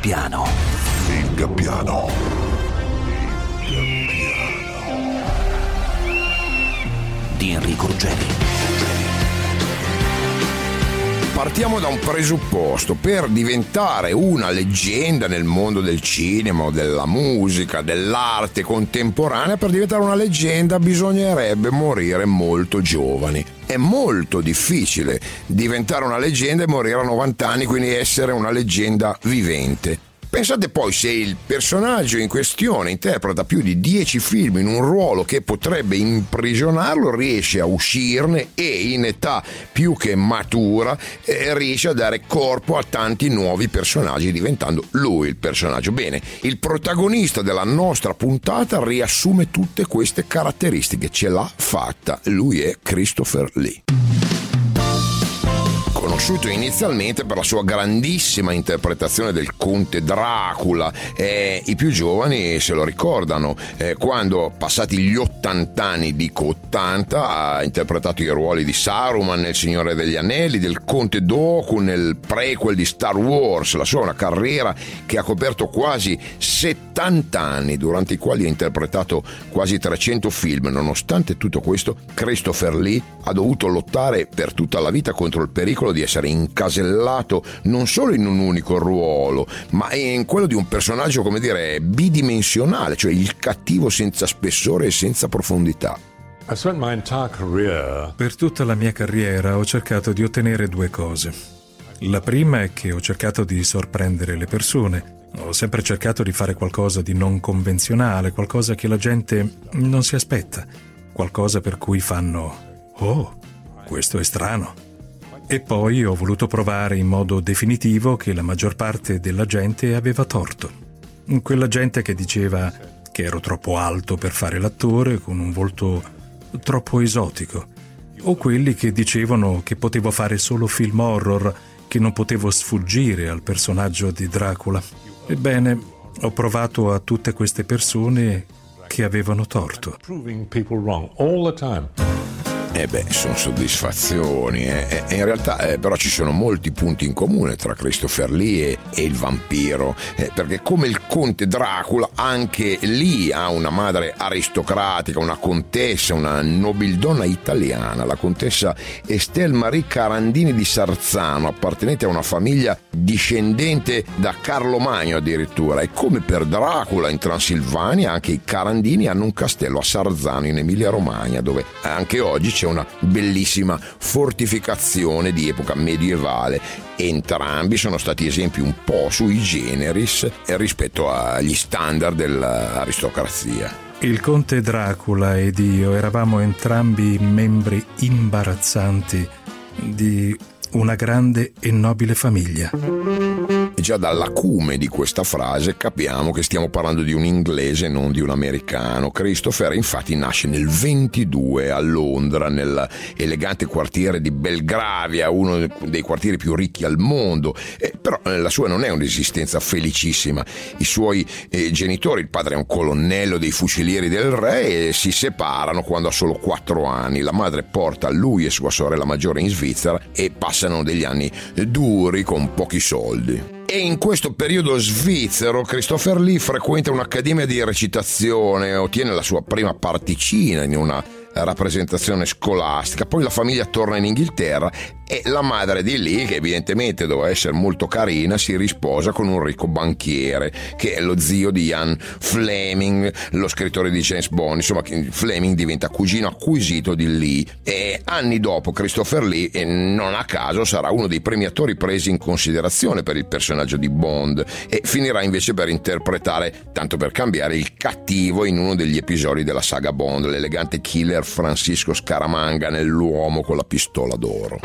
Gappiano. Il Gappiano. Di Enrico Ruggeri. Partiamo da un presupposto: per diventare una leggenda nel mondo del cinema, della musica, dell'arte contemporanea, per diventare una leggenda bisognerebbe morire molto giovani. È molto difficile diventare una leggenda e morire a 90 anni, quindi essere una leggenda vivente. Pensate poi se il personaggio in questione interpreta più di 10 film in un ruolo che potrebbe imprigionarlo, riesce a uscirne e in età più che matura riesce a dare corpo a tanti nuovi personaggi, diventando lui il personaggio. Bene, il protagonista della nostra puntata riassume tutte queste caratteristiche, ce l'ha fatta. Lui è Christopher Lee. Conosciuto inizialmente per la sua grandissima interpretazione del conte Dracula, i più giovani se lo ricordano, quando passati gli 80 anni, dico 80, ha interpretato i ruoli di Saruman nel Signore degli Anelli, del conte Dooku nel prequel di Star Wars. La sua è una carriera che ha coperto quasi 70 anni, durante i quali ha interpretato quasi 300 film. Nonostante tutto questo, Christopher Lee ha dovuto lottare per tutta la vita contro il pericolo di essere incasellato non solo in un unico ruolo, ma in quello di un personaggio, come dire, bidimensionale, cioè il cattivo senza spessore e senza profondità. Per tutta la mia carriera ho cercato di ottenere due cose. La prima è che ho cercato di sorprendere le persone. Ho sempre cercato di fare qualcosa di non convenzionale, qualcosa che la gente non si aspetta, qualcosa per cui fanno «Oh, questo è strano». E poi ho voluto provare in modo definitivo che la maggior parte della gente aveva torto. Quella gente che diceva che ero troppo alto per fare l'attore, con un volto troppo esotico, o quelli che dicevano che potevo fare solo film horror, che non potevo sfuggire al personaggio di Dracula. Ebbene, ho provato a tutte queste persone che avevano torto. Sono soddisfazioni. In realtà però ci sono molti punti in comune tra Christopher Lee e il vampiro, perché come il conte Dracula, anche Lee ha una madre aristocratica, una contessa, una nobildonna italiana, la contessa Estelle Marie Carandini di Sarzano, appartenente a una famiglia discendente da Carlo Magno addirittura. E come per Dracula in Transilvania, anche i Carandini hanno un castello a Sarzano in Emilia Romagna, dove anche oggi c'è una bellissima fortificazione di epoca medievale. Entrambi sono stati esempi un po' sui generis rispetto agli standard dell'aristocrazia. Il conte Dracula ed io eravamo entrambi membri imbarazzanti di una grande e nobile famiglia. Già dall'acume di questa frase capiamo che stiamo parlando di un inglese e non di un americano. Christopher infatti nasce nel 22 a Londra, nell'elegante quartiere di Belgravia, uno dei quartieri più ricchi al mondo, però la sua non è un'esistenza felicissima. I suoi genitori, il padre è un colonnello dei fucilieri del re, e si separano quando ha solo 4 anni. La madre porta lui e sua sorella maggiore in Svizzera e passano degli anni duri con pochi soldi. E in questo periodo svizzero Christopher Lee frequenta un'accademia di recitazione, ottiene la sua prima particina in una rappresentazione scolastica. Poi la famiglia torna in Inghilterra e la madre di Lee, che evidentemente doveva essere molto carina, si risposa con un ricco banchiere che è lo zio di Ian Fleming, lo scrittore di James Bond. Insomma, Fleming diventa cugino acquisito di Lee, e anni dopo Christopher Lee, non a caso, sarà uno dei primi attori presi in considerazione per il personaggio di Bond, e finirà invece per interpretare, tanto per cambiare, il cattivo in uno degli episodi della saga Bond, l'elegante killer Francisco Scaramanga nell'Uomo con la pistola d'oro.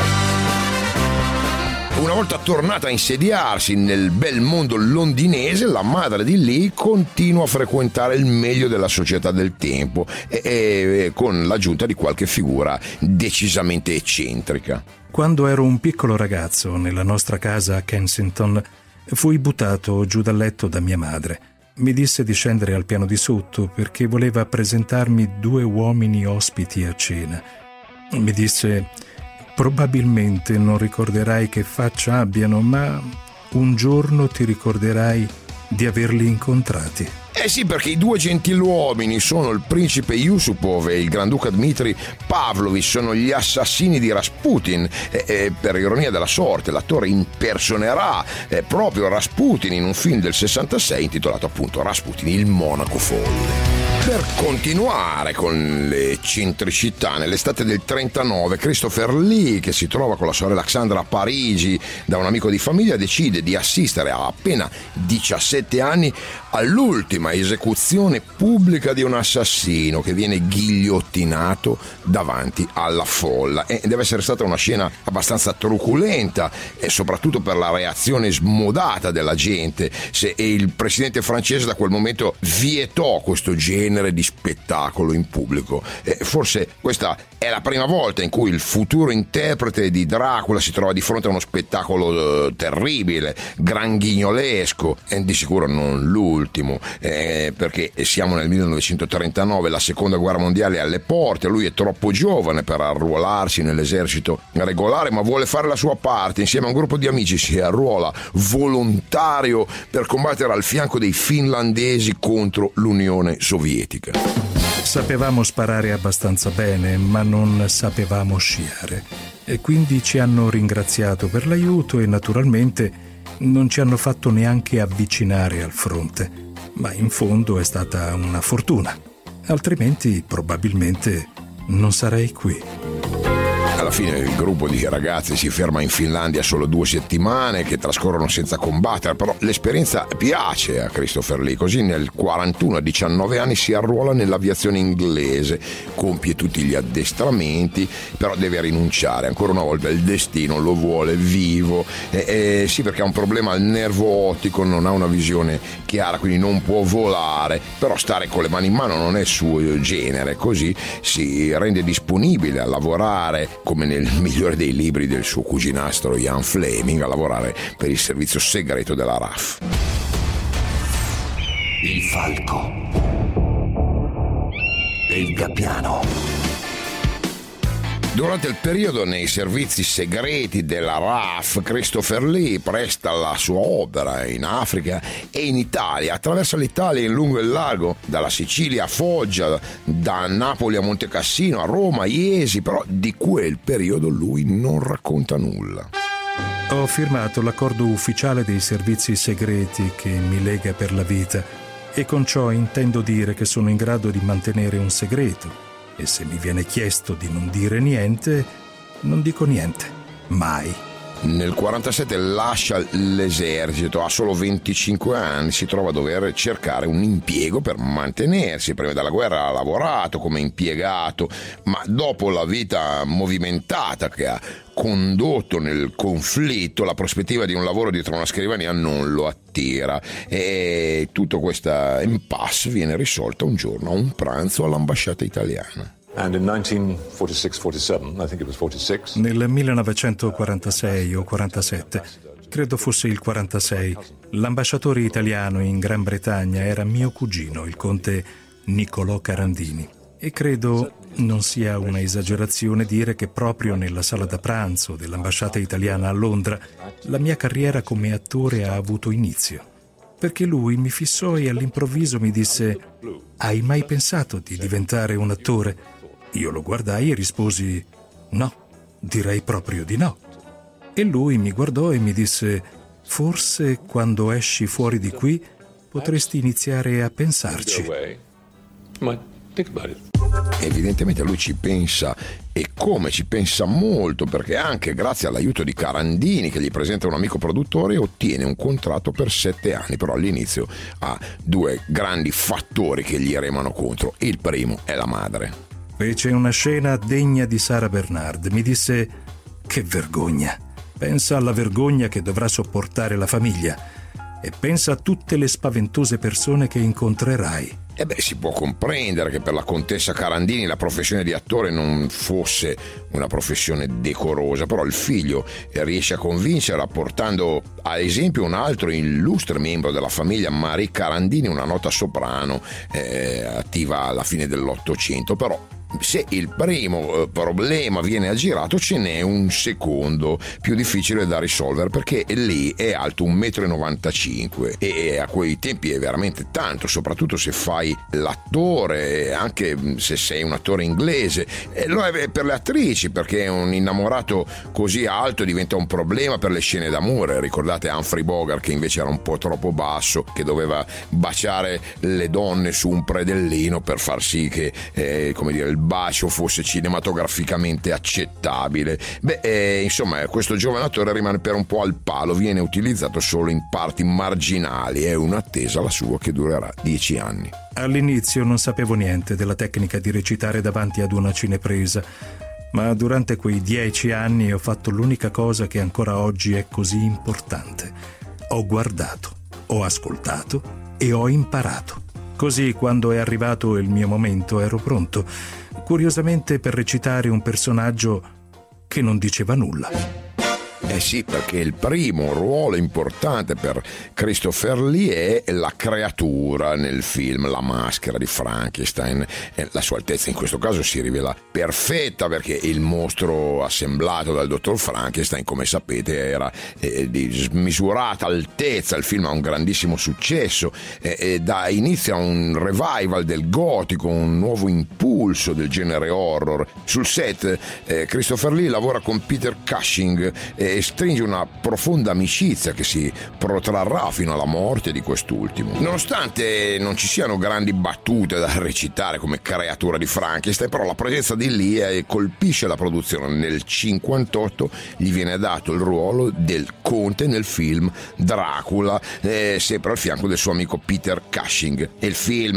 Una volta tornata a insediarsi nel bel mondo londinese, la madre di Lee continua a frequentare il meglio della società del tempo, e con l'aggiunta di qualche figura decisamente eccentrica. Quando ero un piccolo ragazzo, nella nostra casa a Kensington, fui buttato giù dal letto da mia madre. Mi disse di scendere al piano di sotto perché voleva presentarmi 2 uomini ospiti a cena. Mi disse: probabilmente non ricorderai che faccia abbiano, ma un giorno ti ricorderai di averli incontrati. Eh sì, perché i due gentiluomini sono il principe Yusupov e il granduca Dmitry Pavlovich, sono gli assassini di Rasputin. Per ironia della sorte, l'attore impersonerà proprio Rasputin in un film del 66 intitolato appunto Rasputin, il monaco folle. Per continuare con le eccentricità, nell'estate del 39 Christopher Lee, che si trova con la sorella Alexandra a Parigi da un amico di famiglia, decide di assistere a appena 17 anni all'ultima esecuzione pubblica di un assassino che viene ghigliottinato davanti alla folla. E deve essere stata una scena abbastanza truculenta, e soprattutto per la reazione smodata della gente. Il presidente francese da quel momento vietò questo genere di spettacolo in pubblico. Forse questa è la prima volta in cui il futuro interprete di Dracula si trova di fronte a uno spettacolo terribile, granghignolesco, e di sicuro non l'ultimo, perché siamo nel 1939, la seconda guerra mondiale è alle porte, lui è troppo giovane per arruolarsi nell'esercito regolare, ma vuole fare la sua parte. Insieme a un gruppo di amici si arruola volontario per combattere al fianco dei finlandesi contro l'Unione Sovietica. Sapevamo sparare abbastanza bene, ma non sapevamo sciare, e quindi ci hanno ringraziato per l'aiuto e naturalmente non ci hanno fatto neanche avvicinare al fronte, ma in fondo è stata una fortuna, altrimenti probabilmente non sarei qui. Alla fine il gruppo di ragazzi si ferma in Finlandia solo 2 settimane che trascorrono senza combattere, però l'esperienza piace a Christopher Lee. Così nel 41 a 19 anni si arruola nell'aviazione inglese, compie tutti gli addestramenti, però deve rinunciare. Ancora una volta il destino lo vuole vivo, sì, perché ha un problema al nervo ottico, non ha una visione chiara, quindi non può volare, però stare con le mani in mano non è il suo genere. Così si rende disponibile a lavorare, come nel migliore dei libri del suo cuginastro Ian Fleming, a lavorare per il servizio segreto della RAF. Il falco e il gabbiano. Durante il periodo nei servizi segreti della RAF, Christopher Lee presta la sua opera in Africa e in Italia, attraversa l'Italia in lungo e largo, dalla Sicilia a Foggia, da Napoli a Montecassino, a Roma, a Iesi, però di quel periodo lui non racconta nulla. Ho firmato l'accordo ufficiale dei servizi segreti che mi lega per la vita, e con ciò intendo dire che sono in grado di mantenere un segreto. E se mi viene chiesto di non dire niente, non dico niente. Mai. Nel 47 lascia l'esercito, ha solo 25 anni, si trova a dover cercare un impiego per mantenersi. Prima della guerra ha lavorato come impiegato, ma dopo la vita movimentata che ha condotto nel conflitto, la prospettiva di un lavoro dietro una scrivania non lo attira, e tutta questa impasse viene risolta un giorno a un pranzo all'ambasciata italiana. And in 1946-47, I think it was 46. Nel 1946 o 47, credo fosse il 46, l'ambasciatore italiano in Gran Bretagna era mio cugino, il conte Niccolò Carandini. E credo non sia una esagerazione dire che proprio nella sala da pranzo dell'ambasciata italiana a Londra la mia carriera come attore ha avuto inizio. Perché lui mi fissò e all'improvviso mi disse: «Hai mai pensato di diventare un attore?» Io lo guardai e risposi: «No, direi proprio di no». E lui mi guardò e mi disse: «Forse quando esci fuori di qui potresti iniziare a pensarci». Evidentemente lui ci pensa, e come ci pensa molto, perché anche grazie all'aiuto di Carandini, che gli presenta un amico produttore, ottiene un contratto per 7 anni. Però all'inizio ha 2 grandi fattori che gli remano contro. Il primo è la madre. Fece una scena degna di Sara Bernard. Mi disse: «Che vergogna! Pensa alla vergogna che dovrà sopportare la famiglia e pensa a tutte le spaventose persone che incontrerai». Si può comprendere che per la contessa Carandini la professione di attore non fosse una professione decorosa, però il figlio riesce a convincerla portando a esempio un altro illustre membro della famiglia, Marie Carandini, una nota soprano attiva alla fine dell'800, però se il primo problema viene aggirato, ce n'è un secondo più difficile da risolvere, perché lì è alto 1,95 m e a quei tempi è veramente tanto, soprattutto se fai l'attore, anche se sei un attore inglese. Lo è per le attrici, perché un innamorato così alto diventa un problema per le scene d'amore. Ricordate Humphrey Bogart, che invece era un po' troppo basso, che doveva baciare le donne su un predellino per far sì che il bacio fosse cinematograficamente accettabile. Insomma, questo giovane attore rimane per un po' al palo, viene utilizzato solo in parti marginali, è un'attesa la sua che durerà 10 anni. All'inizio non sapevo niente della tecnica di recitare davanti ad una cinepresa, ma durante quei 10 anni ho fatto l'unica cosa che ancora oggi è così importante. Ho guardato, ho ascoltato e ho imparato. Così, quando è arrivato il mio momento, ero pronto, curiosamente, per recitare un personaggio che non diceva nulla. Sì, perché il primo ruolo importante per Christopher Lee è la creatura nel film La maschera di Frankenstein. La sua altezza in questo caso si rivela perfetta, perché il mostro assemblato dal dottor Frankenstein, come sapete, era di smisurata altezza. Il film ha un grandissimo successo, dà inizio a un revival del gotico, un nuovo impulso del genere horror. Sul set Christopher Lee lavora con Peter Cushing e stringe una profonda amicizia che si protrarrà fino alla morte di quest'ultimo. Nonostante non ci siano grandi battute da recitare come creatura di Frankenstein, però la presenza di Lee colpisce la produzione. Nel 1958 gli viene dato il ruolo del conte nel film Dracula, sempre al fianco del suo amico Peter Cushing. Il film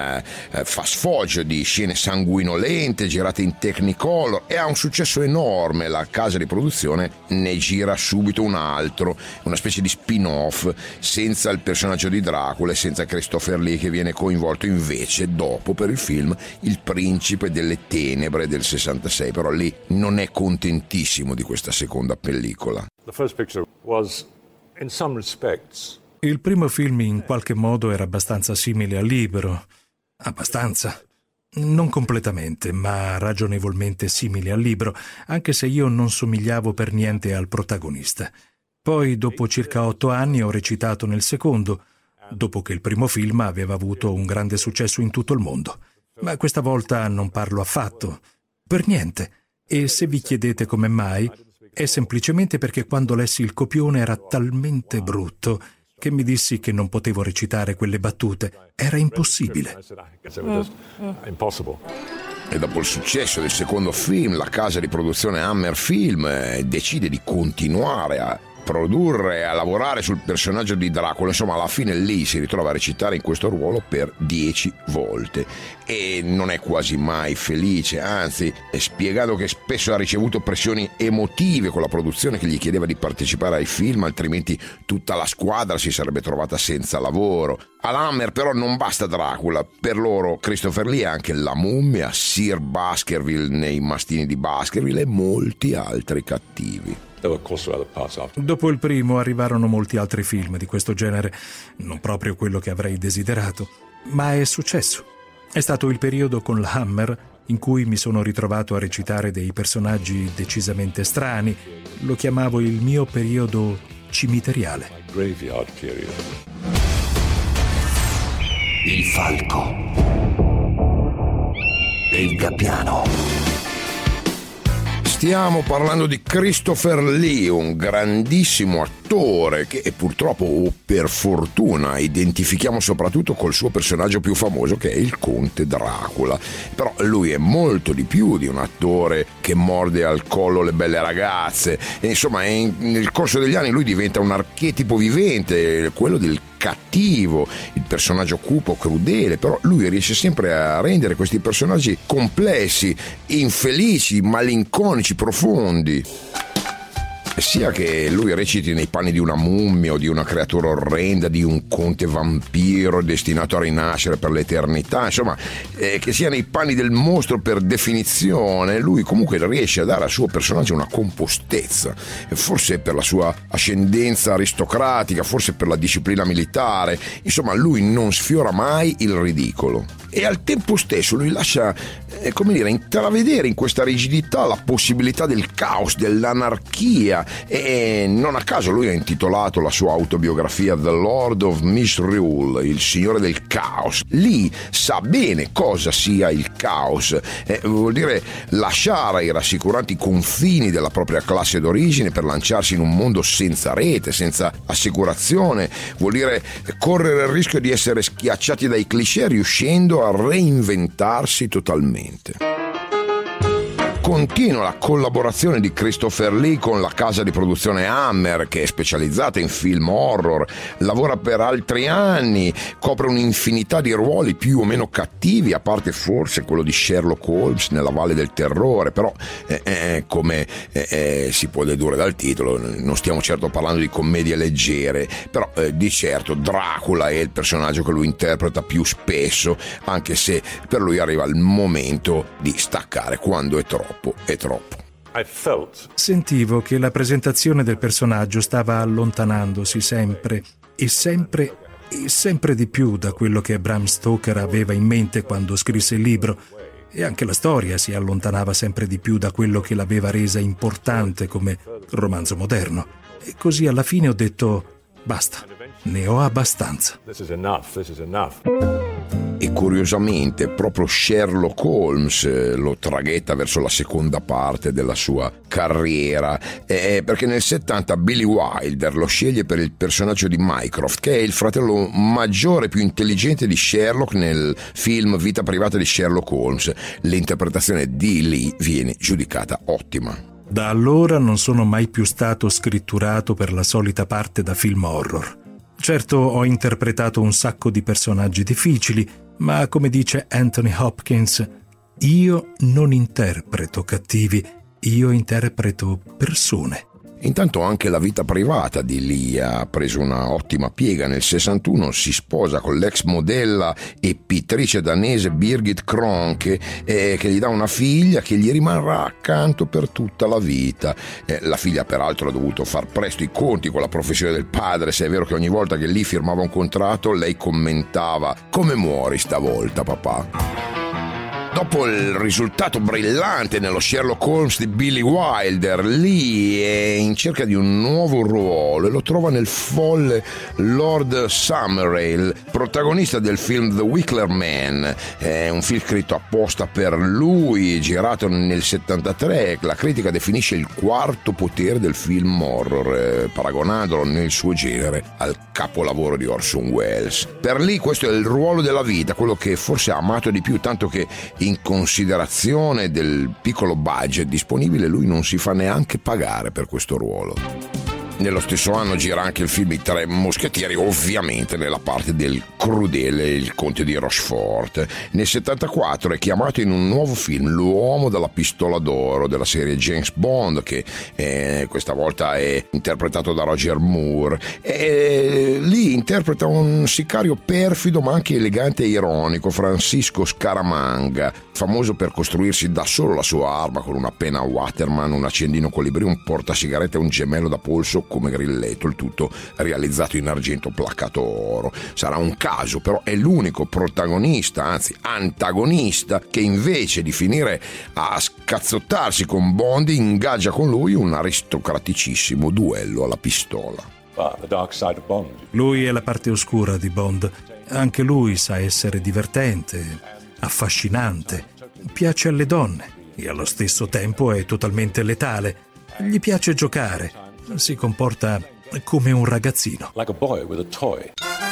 fa sfoggio di scene sanguinolente girate in Technicolor e ha un successo enorme. La casa di produzione ne gira subito un altro, una specie di spin-off senza il personaggio di Dracula e senza Christopher Lee, che viene coinvolto invece dopo per il film Il Principe delle Tenebre del 66. Però Lee non è contentissimo di questa seconda pellicola. The first picture was, in some respects, Il primo film in qualche modo era abbastanza simile al libro. Abbastanza. Non completamente, ma ragionevolmente simile al libro, anche se io non somigliavo per niente al protagonista. Poi, dopo circa 8 anni, ho recitato nel secondo, dopo che il primo film aveva avuto un grande successo in tutto il mondo. Ma questa volta non parlo affatto, per niente. E se vi chiedete come mai, è semplicemente perché quando lessi il copione era talmente brutto che mi dissi che non potevo recitare quelle battute. Era impossibile. E dopo il successo del secondo film, la casa di produzione Hammer Film decide di continuare a produrre, a lavorare sul personaggio di Dracula. Insomma, alla fine Lee si ritrova a recitare in questo ruolo per 10 volte e non è quasi mai felice, anzi è spiegato che spesso ha ricevuto pressioni emotive con la produzione, che gli chiedeva di partecipare ai film, altrimenti tutta la squadra si sarebbe trovata senza lavoro. All'Hammer però non basta Dracula, per loro Christopher Lee è anche la mummia, Sir Baskerville nei Mastini di Baskerville e molti altri cattivi. Dopo il primo arrivarono molti altri film di questo genere, non proprio quello che avrei desiderato, ma è successo. È stato il periodo con la Hammer in cui mi sono ritrovato a recitare dei personaggi decisamente strani. Lo chiamavo il mio periodo cimiteriale. Il falco e il gabbiano. Stiamo parlando di Christopher Lee, un grandissimo attore che purtroppo o per fortuna identifichiamo soprattutto col suo personaggio più famoso, che è il conte Dracula. Però lui è molto di più di un attore che morde al collo le belle ragazze. E insomma, nel corso degli anni lui diventa un archetipo vivente, quello del cattivo, il personaggio cupo, crudele. Però lui riesce sempre a rendere questi personaggi complessi, infelici, malinconici, profondi. Sia che lui reciti nei panni di una mummia o di una creatura orrenda, di un conte vampiro destinato a rinascere per l'eternità, insomma, che sia nei panni del mostro per definizione, lui comunque riesce a dare al suo personaggio una compostezza, forse per la sua ascendenza aristocratica, forse per la disciplina militare. Insomma, lui non sfiora mai il ridicolo e al tempo stesso lui lascia come dire, intravedere in questa rigidità la possibilità del caos, dell'anarchia, e non a caso lui ha intitolato la sua autobiografia The Lord of Misrule, il signore del caos. Lì sa bene cosa sia il caos, vuol dire lasciare i rassicuranti confini della propria classe d'origine per lanciarsi in un mondo senza rete, senza assicurazione, vuol dire correre il rischio di essere schiacciati dai cliché riuscendo a reinventarsi totalmente. Continua la collaborazione di Christopher Lee con la casa di produzione Hammer, che è specializzata in film horror, lavora per altri anni, copre un'infinità di ruoli più o meno cattivi, a parte forse quello di Sherlock Holmes nella Valle del Terrore, però come si può dedurre dal titolo, non stiamo certo parlando di commedie leggere, però di certo Dracula è il personaggio che lui interpreta più spesso, anche se per lui arriva il momento di staccare quando è troppo. È troppo. Sentivo che la presentazione del personaggio stava allontanandosi sempre di più da quello che Bram Stoker aveva in mente quando scrisse il libro, e anche la storia si allontanava sempre di più da quello che l'aveva resa importante come romanzo moderno. E così alla fine ho detto: basta, ne ho abbastanza. E curiosamente proprio Sherlock Holmes lo traghetta verso la seconda parte della sua carriera, perché nel 70 Billy Wilder lo sceglie per il personaggio di Mycroft, che è il fratello maggiore più intelligente di Sherlock nel film Vita privata di Sherlock Holmes. L'interpretazione di Lee viene giudicata ottima. Da allora non sono mai più stato scritturato per la solita parte da film horror. Certo, ho interpretato un sacco di personaggi difficili, ma come dice Anthony Hopkins, io non interpreto cattivi, io interpreto persone. Intanto anche la vita privata di Lee ha preso una ottima piega. Nel 61 si sposa con l'ex modella e pittrice danese Birgit Kronke, che gli dà una figlia che gli rimarrà accanto per tutta la vita. La figlia peraltro ha dovuto far presto i conti con la professione del padre, se è vero che ogni volta che Lee firmava un contratto lei commentava: come muori stavolta papà? Dopo il risultato brillante nello Sherlock Holmes di Billy Wilder, Lee è in cerca di un nuovo ruolo e lo trova nel folle Lord Summerale, protagonista del film The Wicker Man. È un film scritto apposta per lui, girato nel 73. La critica definisce il quarto potere del film horror, paragonandolo nel suo genere al capolavoro di Orson Welles. Per Lee questo è il ruolo della vita, quello che forse ha amato di più, tanto che in considerazione del piccolo budget disponibile lui non si fa neanche pagare per questo ruolo. Nello stesso anno gira anche il film I Tre Moschettieri, ovviamente nella parte del crudele il conte di Rochefort. Nel 74 è chiamato in un nuovo film, L'uomo dalla pistola d'oro, della serie James Bond, che questa volta è interpretato da Roger Moore. E lì interpreta un sicario perfido ma anche elegante e ironico, Francisco Scaramanga, famoso per costruirsi da solo la sua arma con una penna Waterman, un accendino colibrì, un portasigarette e un gemello da polso come grilletto, il tutto realizzato in argento placato oro. Sarà un caso, però è l'unico protagonista, anzi antagonista, che invece di finire a scazzottarsi con Bond ingaggia con lui un aristocraticissimo duello alla pistola. The dark side of Bond. Lui è la parte oscura di Bond. Anche lui sa essere divertente, affascinante, piace alle donne e allo stesso tempo è totalmente letale. Gli piace giocare, si comporta come un ragazzino. Like a boy with a toy.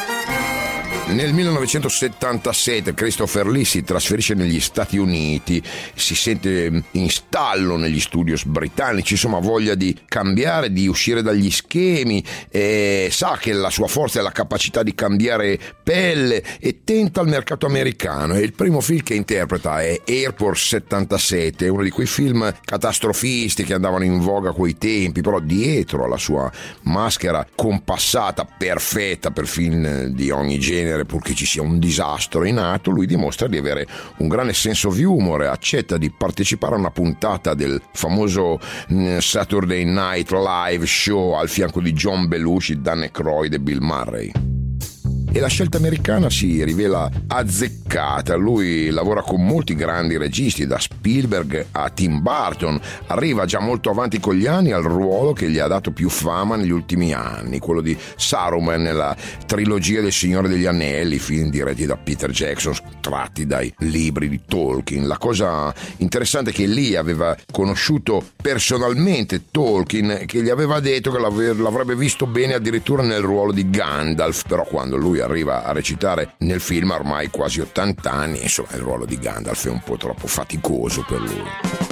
Nel 1977 Christopher Lee si trasferisce negli Stati Uniti, si sente in stallo negli studios britannici, insomma voglia di cambiare, di uscire dagli schemi, sa che la sua forza è la capacità di cambiare pelle e tenta il mercato americano. E il primo film che interpreta è Airport 77, uno di quei film catastrofisti che andavano in voga a quei tempi, però dietro alla sua maschera compassata, perfetta per film di ogni genere, purché ci sia un disastro in atto, lui dimostra di avere un grande senso of humor e accetta di partecipare a una puntata del famoso Saturday Night Live Show al fianco di John Belushi, Dan Aykroyd e Bill Murray. e la scelta americana si rivela azzeccata. Lui lavora con molti grandi registi, da Spielberg a Tim Burton, arriva già molto avanti con gli anni al ruolo che gli ha dato più fama negli ultimi anni, quello di Saruman nella trilogia del Signore degli Anelli, film diretti da Peter Jackson tratti dai libri di Tolkien. La cosa interessante è che lì aveva conosciuto personalmente Tolkien, che gli aveva detto che l'avrebbe visto bene addirittura nel ruolo di Gandalf, però quando lui arriva a recitare nel film ormai quasi 80 anni, insomma il ruolo di Gandalf è un po' troppo faticoso per lui.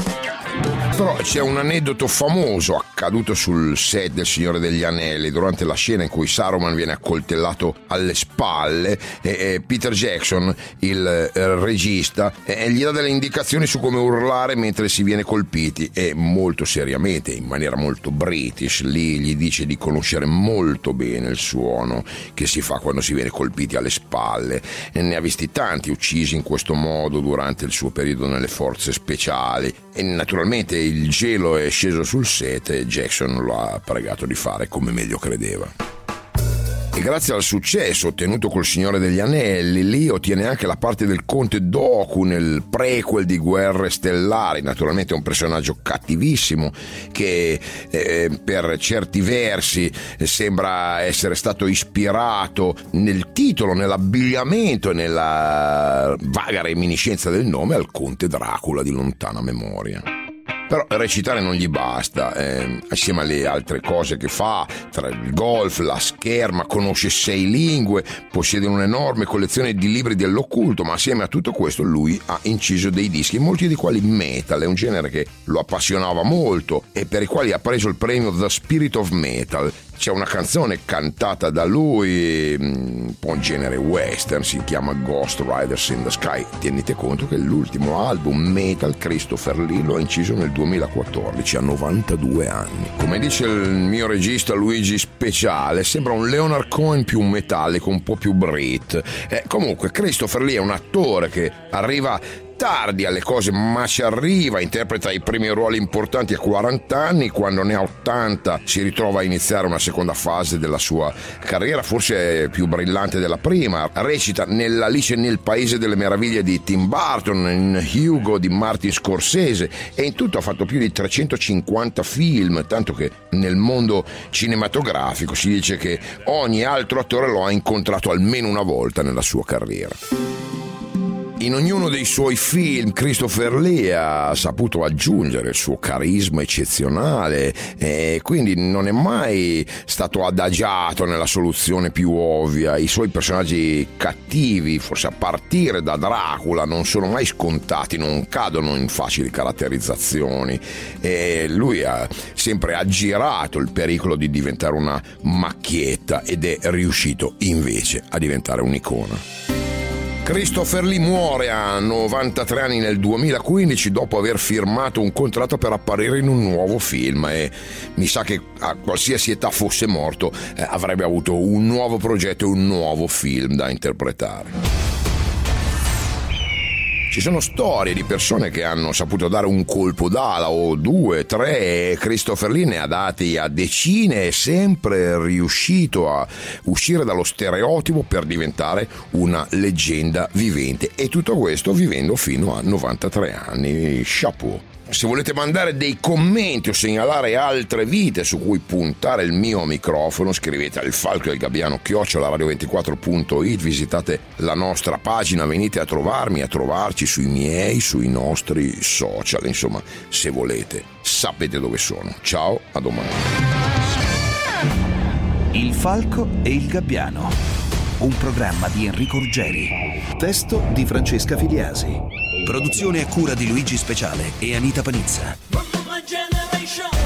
Però c'è un aneddoto famoso accaduto sul set del Signore degli Anelli durante la scena in cui Saruman viene accoltellato alle spalle e Peter Jackson, il regista, gli dà delle indicazioni su come urlare mentre si viene colpiti, e molto seriamente, in maniera molto british, lì gli dice di conoscere molto bene il suono che si fa quando si viene colpiti alle spalle, e ne ha visti tanti uccisi in questo modo durante il suo periodo nelle forze speciali, e naturalmente il gelo è sceso sul set e Jackson lo ha pregato di fare come meglio credeva. E grazie al successo ottenuto col Signore degli Anelli, lì ottiene anche la parte del Conte Dooku nel prequel di Guerre Stellari. Naturalmente è un personaggio cattivissimo che per certi versi sembra essere stato ispirato nel titolo, nell'abbigliamento e nella vaga reminiscenza del nome al Conte Dracula di lontana memoria. Però recitare non gli basta, assieme alle altre cose che fa, tra il golf, la scherma, conosce 6 lingue, possiede un'enorme collezione di libri dell'occulto, ma assieme a tutto questo lui ha inciso dei dischi, molti dei quali metal, è un genere che lo appassionava molto e per i quali ha preso il premio The Spirit of Metal. C'è una canzone cantata da lui, un po' in genere western, si chiama Ghost Riders in the Sky. Tenete conto che l'ultimo album metal Christopher Lee lo ha inciso nel 2014, a 92 anni. Come dice il mio regista Luigi Speciale, sembra un Leonard Cohen più metallico, un po' più Brit. Comunque Christopher Lee è un attore che arriva tardi alle cose, ma ci arriva, interpreta i primi ruoli importanti a 40 anni, quando ne ha 80 si ritrova a iniziare una seconda fase della sua carriera, forse più brillante della prima. Recita nell'Alice nel Paese delle Meraviglie di Tim Burton, in Hugo di Martin Scorsese, e in tutto ha fatto più di 350 film, tanto che nel mondo cinematografico si dice che ogni altro attore lo ha incontrato almeno una volta nella sua carriera. In ognuno dei suoi film Christopher Lee ha saputo aggiungere il suo carisma eccezionale e quindi non è mai stato adagiato nella soluzione più ovvia. I suoi personaggi cattivi, forse a partire da Dracula, non sono mai scontati, non cadono in facili caratterizzazioni, e lui ha sempre aggirato il pericolo di diventare una macchietta ed è riuscito invece a diventare un'icona. Christopher Lee muore a 93 anni nel 2015 dopo aver firmato un contratto per apparire in un nuovo film, e mi sa che a qualsiasi età fosse morto avrebbe avuto un nuovo progetto e un nuovo film da interpretare. Ci sono storie di persone che hanno saputo dare un colpo d'ala o 2, 3, e Christopher Lee ne ha dati a decine, e sempre riuscito a uscire dallo stereotipo per diventare una leggenda vivente, e tutto questo vivendo fino a 93 anni. Chapeau. Se volete mandare dei commenti o segnalare altre vite su cui puntare il mio microfono, scrivete al Falco e il Gabbiano @radio24.it, visitate la nostra pagina, venite a trovarmi, a trovarci sui nostri social, insomma, se volete sapete dove sono. Ciao, a domani. Il Falco e il Gabbiano, un programma di Enrico Ruggeri, testo di Francesca Filiasi, produzione a cura di Luigi Speciale e Anita Panizza.